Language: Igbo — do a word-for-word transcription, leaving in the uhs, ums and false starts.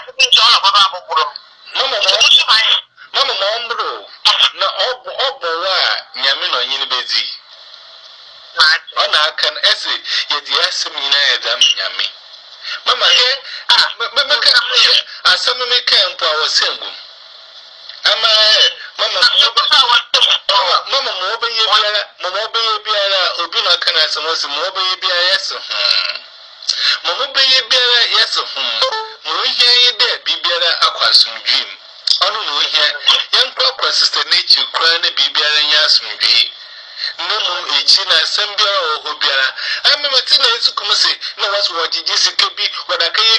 Mama Mama Mombro na obo obo wa nyame no yin bezi ona kan ese ye di asem nyina ye da nyame mama ke ah mama ka asem me kan po awosengu ama mama mama mo be ye biara mama be ye biara obi na kan asem osi mo be ye biara yeso mama be ye biara yeso mo hia ye de bibiara akwasom dream onu no hia yan kwa sister nature kra na bibiara nya asomdwe nemu echi na asem biara o ho biara amemati na ezukum se na waso wajiji sike bi wadaka